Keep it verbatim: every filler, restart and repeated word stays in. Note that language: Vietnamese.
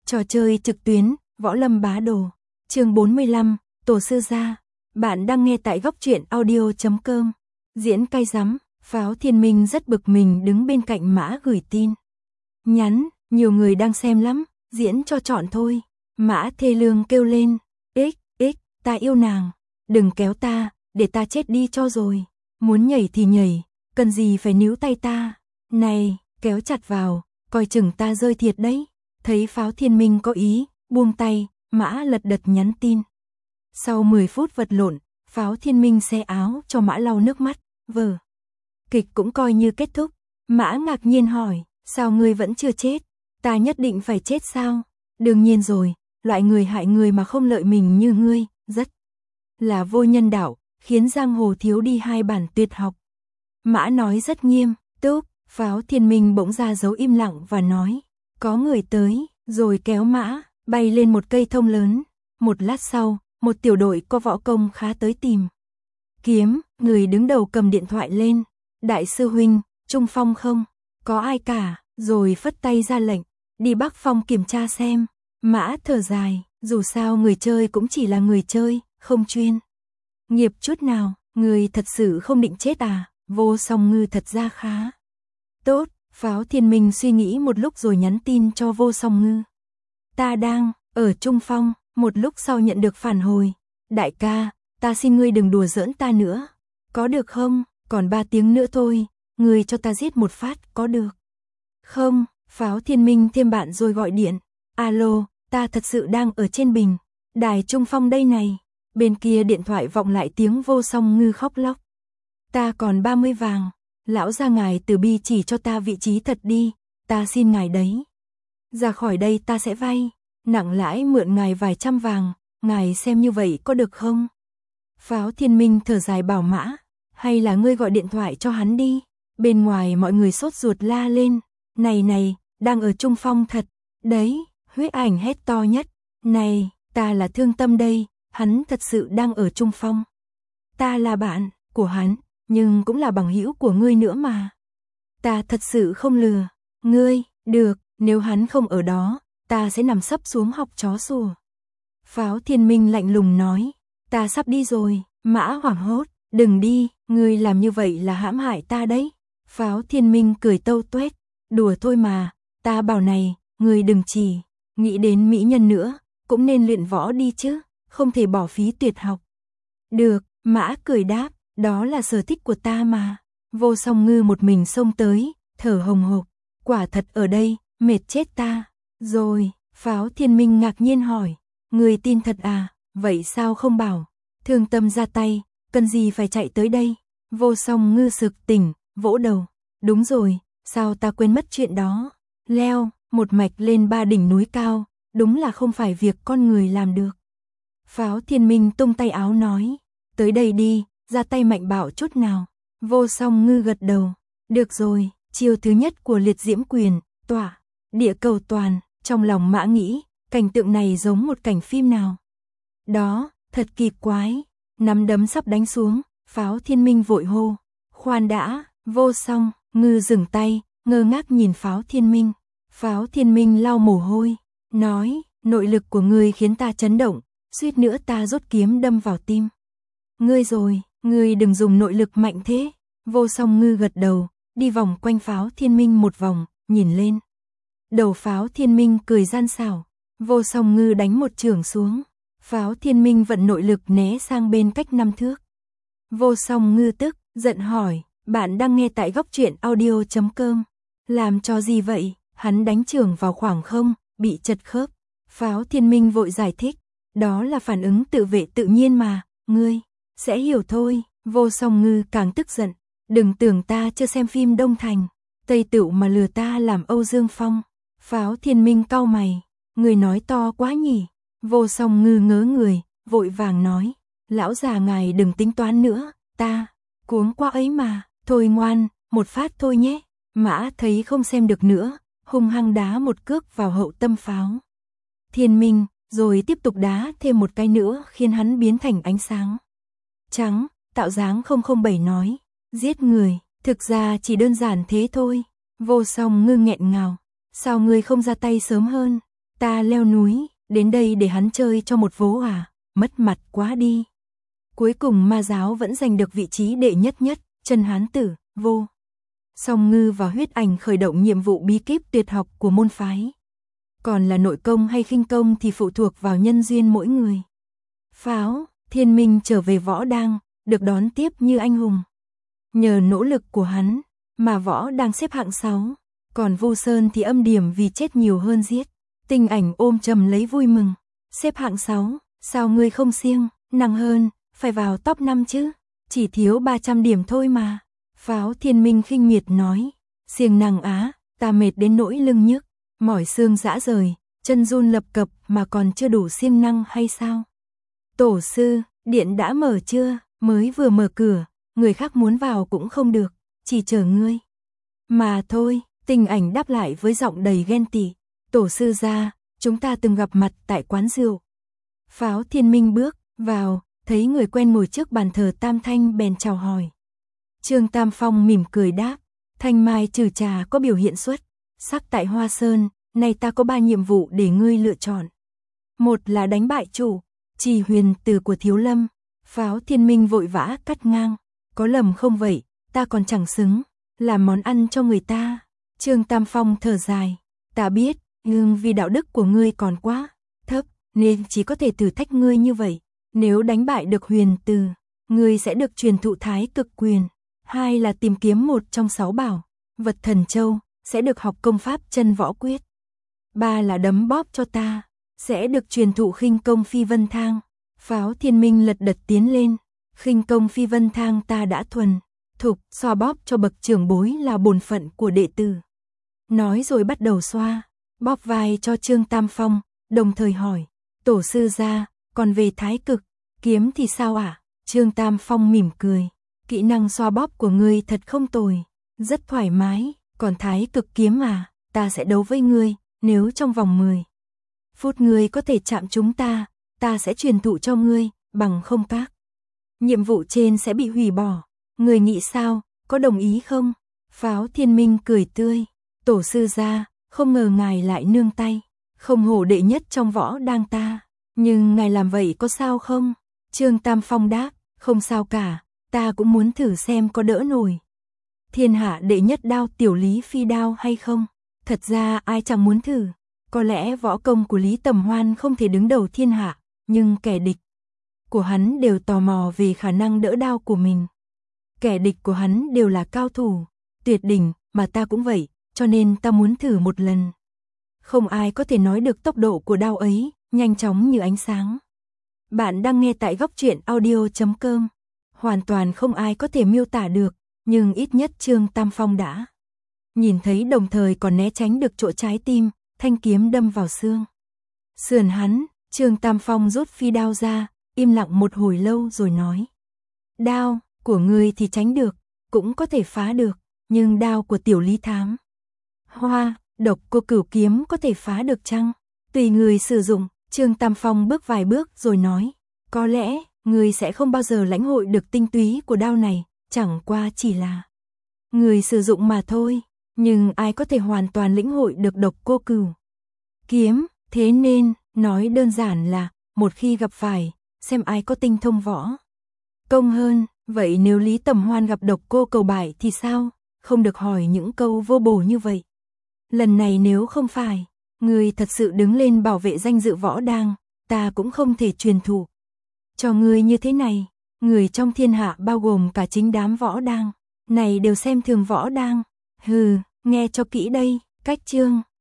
Trò chơi trực tuyến, Võ Lâm Bá Đồ. Chương bốn mươi lăm, Tổ sư gia. Bạn đang nghe tại góc truyện audio chấm com. Diễn cay rắm, Pháo Thiên Minh rất bực mình đứng bên cạnh Mã gửi tin. Nhắn, nhiều người đang xem lắm, diễn cho chọn thôi. Mã thê lương kêu lên, ích, ích, ta yêu nàng, đừng kéo ta, để ta chết đi cho rồi. Muốn nhảy thì nhảy, cần gì phải níu tay ta. Này, kéo chặt vào, coi chừng ta rơi thiệt đấy. Thấy Pháo Thiên Minh có ý, buông tay, Mã lật đật nhắn tin. Sau mười phút vật lộn, Pháo Thiên Minh xé áo cho Mã lau nước mắt, vờ. Kịch cũng coi như kết thúc. Mã ngạc nhiên hỏi, sao ngươi vẫn chưa chết? Ta nhất định phải chết sao? Đương nhiên rồi, loại người hại người mà không lợi mình như ngươi, rất là vô nhân đạo, khiến giang hồ thiếu đi hai bản tuyệt học. Mã nói rất nghiêm túc. Pháo Thiên Minh bỗng ra dấu im lặng và nói, có người tới, rồi kéo Mã bay lên một cây thông lớn. Một lát sau, một tiểu đội có võ công khá tới tìm kiếm. Người đứng đầu cầm điện thoại lên, đại sư huynh, Trung Phong không có ai cả, rồi phất tay ra lệnh, đi Bắc Phong kiểm tra xem. Mã thở dài, dù sao người chơi cũng chỉ là người chơi, không chuyên nghiệp chút nào. Người thật sự không định chết à? Vô Song Ngư thật ra khá tốt. Pháo Thiên Minh suy nghĩ một lúc rồi nhắn tin cho Vô Song Ngư. Ta đang ở Trung Phong. Một lúc sau nhận được phản hồi, đại ca, ta xin ngươi đừng đùa giỡn ta nữa, có được không? Còn ba tiếng nữa thôi, ngươi cho ta giết một phát, có được không? Pháo Thiên Minh thêm bạn rồi gọi điện. Alo, ta thật sự đang ở trên bình đài Trung Phong đây này. Bên kia điện thoại vọng lại tiếng Vô Song Ngư khóc lóc. Ta còn ba mươi vàng, lão gia ngài từ bi chỉ cho ta vị trí thật đi, ta xin ngài đấy. Ra khỏi đây ta sẽ vay nặng lãi mượn ngài vài trăm vàng, ngài xem như vậy có được không? Pháo Thiên Minh thở dài bảo Mã, hay là ngươi gọi điện thoại cho hắn đi. Bên ngoài mọi người sốt ruột la lên, này này, đang ở Trung Phong thật đấy. Huyết Ảnh hét to nhất, này, ta là Thương Tâm đây, hắn thật sự đang ở Trung Phong. Ta là bạn của hắn, nhưng cũng là bằng hữu của ngươi nữa mà. Ta thật sự không lừa ngươi. Được, nếu hắn không ở đó, ta sẽ nằm sấp xuống học chó sủa. Pháo Thiên Minh lạnh lùng nói, ta sắp đi rồi. Mã hoảng hốt, đừng đi, ngươi làm như vậy là hãm hại ta đấy. Pháo Thiên Minh cười tâu tuét, đùa thôi mà, ta bảo này, ngươi đừng chỉ nghĩ đến mỹ nhân nữa, cũng nên luyện võ đi chứ, không thể bỏ phí tuyệt học. Được, Mã cười đáp, đó là sở thích của ta mà. Vô Song Ngư một mình xông tới, thở hồng hộc, quả thật ở đây, mệt chết ta. Rồi, Pháo Thiên Minh ngạc nhiên hỏi, người tin thật à? Vậy sao không bảo Thương Tâm ra tay, cần gì phải chạy tới đây? Vô Song Ngư sực tỉnh, vỗ đầu, đúng rồi, sao ta quên mất chuyện đó. Leo một mạch lên ba đỉnh núi cao, đúng là không phải việc con người làm được. Pháo Thiên Minh tung tay áo nói, tới đây đi, ra tay mạnh bạo chút nào. Vô Song Ngư gật đầu, được rồi. Chiêu thứ nhất của liệt diễm quyền, tỏa địa cầu toàn. Trong lòng Mã nghĩ, cảnh tượng này giống một cảnh phim nào đó, thật kỳ quái. Nắm đấm sắp đánh xuống, Pháo Thiên Minh vội hô, khoan đã. Vô Song Ngư dừng tay, ngơ ngác nhìn Pháo Thiên Minh. Pháo Thiên Minh lau mồ hôi, nói, nội lực của ngươi khiến ta chấn động, suýt nữa ta rút kiếm đâm vào tim ngươi rồi. Ngươi đừng dùng nội lực mạnh thế. Vô Song Ngư gật đầu, đi vòng quanh Pháo Thiên Minh một vòng, nhìn lên. Đầu Pháo Thiên Minh cười gian xảo. Vô Song Ngư đánh một chưởng xuống. Pháo Thiên Minh vận nội lực né sang bên cách năm thước. Vô Song Ngư tức giận hỏi, bạn đang nghe tại góc truyện audio chấm com. Làm cho gì vậy? Hắn đánh chưởng vào khoảng không, bị chật khớp. Pháo Thiên Minh vội giải thích, đó là phản ứng tự vệ tự nhiên mà, ngươi sẽ hiểu thôi. Vô Song Ngư càng tức giận, đừng tưởng ta chưa xem phim Đông Thành Tây Tựu mà lừa ta làm Âu Dương Phong. Pháo Thiên Minh cau mày, người nói to quá nhỉ. Vô Song Ngư ngớ người, vội vàng nói, lão già ngài đừng tính toán nữa, ta cuống quá ấy mà. Thôi ngoan, một phát thôi nhé. Mã thấy không xem được nữa, hung hăng đá một cước vào hậu tâm Pháo Thiên Minh, rồi tiếp tục đá thêm một cái nữa khiến hắn biến thành ánh sáng trắng. Tạo dáng không không bảy nói, giết người, thực ra chỉ đơn giản thế thôi. Vô Song Ngư nghẹn ngào, sao ngươi không ra tay sớm hơn? Ta leo núi, đến đây để hắn chơi cho một vố à, mất mặt quá đi. Cuối cùng ma giáo vẫn giành được vị trí đệ nhất nhất, chân hán tử, vô. Song Ngư và Huyết Ảnh khởi động nhiệm vụ bí kíp tuyệt học của môn phái. Còn là nội công hay khinh công thì phụ thuộc vào nhân duyên mỗi người. Pháo, Thiên Minh trở về Võ Đang, được đón tiếp như anh hùng. Nhờ nỗ lực của hắn, mà Võ Đang xếp hạng sáu, còn Vu Sơn thì âm điểm vì chết nhiều hơn giết. Tình Ảnh ôm chầm lấy vui mừng. Xếp hạng sáu, sao ngươi không siêng, nặng hơn, phải vào top năm chứ, chỉ thiếu ba trăm điểm thôi mà. Pháo Thiên Minh khinh miệt nói, siêng năng á, ta mệt đến nỗi lưng nhức, mỏi xương rã rời, chân run lập cập mà còn chưa đủ siêng năng hay sao? Tổ sư, điện đã mở chưa? Mới vừa mở cửa, người khác muốn vào cũng không được, chỉ chờ ngươi. Mà thôi, Tình Ảnh đáp lại với giọng đầy ghen tị, tổ sư ra, chúng ta từng gặp mặt tại quán rượu. Pháo Thiên Minh bước vào, thấy người quen ngồi trước bàn thờ Tam Thanh bèn chào hỏi. Trương Tam Phong mỉm cười đáp, Thanh Mai trừ trà có biểu hiện xuất sắc tại Hoa Sơn, nay ta có ba nhiệm vụ để ngươi lựa chọn. Một là đánh bại chủ, Trì Huyền Từ của Thiếu Lâm. Pháo Thiên Minh vội vã cắt ngang, có lầm không vậy, ta còn chẳng xứng làm món ăn cho người ta. Trương Tam Phong thở dài, ta biết, nhưng vì đạo đức của ngươi còn quá thấp, nên chỉ có thể thử thách ngươi như vậy. Nếu đánh bại được Huyền Từ, ngươi sẽ được truyền thụ Thái Cực Quyền. Hai là tìm kiếm một trong sáu bảo vật thần châu, sẽ được học công pháp chân võ quyết. Ba là đấm bóp cho ta, sẽ được truyền thụ khinh công phi vân thang. Pháo Thiên Minh lật đật tiến lên, khinh công phi vân thang ta đã thuần thục, xoa bóp cho bậc trưởng bối là bổn phận của đệ tử. Nói rồi bắt đầu xoa bóp vai cho Trương Tam Phong, đồng thời hỏi, tổ sư gia, còn về Thái Cực kiếm thì sao ạ? À? Trương Tam Phong mỉm cười, kỹ năng xoa bóp của ngươi thật không tồi, rất thoải mái, còn Thái Cực kiếm à, ta sẽ đấu với ngươi, nếu trong vòng mười phút ngươi có thể chạm chúng ta, ta sẽ truyền thụ cho ngươi, bằng không các nhiệm vụ trên sẽ bị hủy bỏ. Ngươi nghĩ sao, có đồng ý không? Pháo Thiên Minh cười tươi, tổ sư gia, không ngờ ngài lại nương tay, không hổ đệ nhất trong Võ Đang ta, nhưng ngài làm vậy có sao không? Trương Tam Phong đáp, không sao cả, ta cũng muốn thử xem có đỡ nổi thiên hạ đệ nhất đao tiểu Lý Phi đao hay không. Thật ra ai chẳng muốn thử, có lẽ võ công của Lý Tầm Hoan không thể đứng đầu thiên hạ, nhưng kẻ địch của hắn đều tò mò về khả năng đỡ đao của mình. Kẻ địch của hắn đều là cao thủ tuyệt đỉnh, mà ta cũng vậy, cho nên ta muốn thử một lần. Không ai có thể nói được tốc độ của đao ấy, nhanh chóng như ánh sáng. Bạn đang nghe tại góc truyện audio chấm com. Hoàn toàn không ai có thể miêu tả được, nhưng ít nhất Trương Tam Phong đã nhìn thấy, đồng thời còn né tránh được chỗ trái tim, thanh kiếm đâm vào xương sườn hắn. Trương Tam Phong rút phi đao ra, im lặng một hồi lâu rồi nói, đao của ngươi thì tránh được, cũng có thể phá được, nhưng đao của tiểu Lý Thám Hoa, độc cô cửu kiếm có thể phá được chăng? Tùy người sử dụng. Trương Tam Phong bước vài bước rồi nói, có lẽ người sẽ không bao giờ lãnh hội được tinh túy của đao này, chẳng qua chỉ là người sử dụng mà thôi, nhưng ai có thể hoàn toàn lĩnh hội được độc cô cửu kiếm, thế nên, nói đơn giản là, một khi gặp phải, xem ai có tinh thông võ công hơn. Vậy nếu Lý Tầm Hoan gặp độc cô cầu bại thì sao? Không được hỏi những câu vô bổ như vậy. Lần này nếu không phải ngươi thật sự đứng lên bảo vệ danh dự Võ Đang, ta cũng không thể truyền thụ cho ngươi như thế này. Người trong thiên hạ bao gồm cả chính đám Võ Đang này đều xem thường Võ Đang. Hừ, nghe cho kỹ đây, cách chương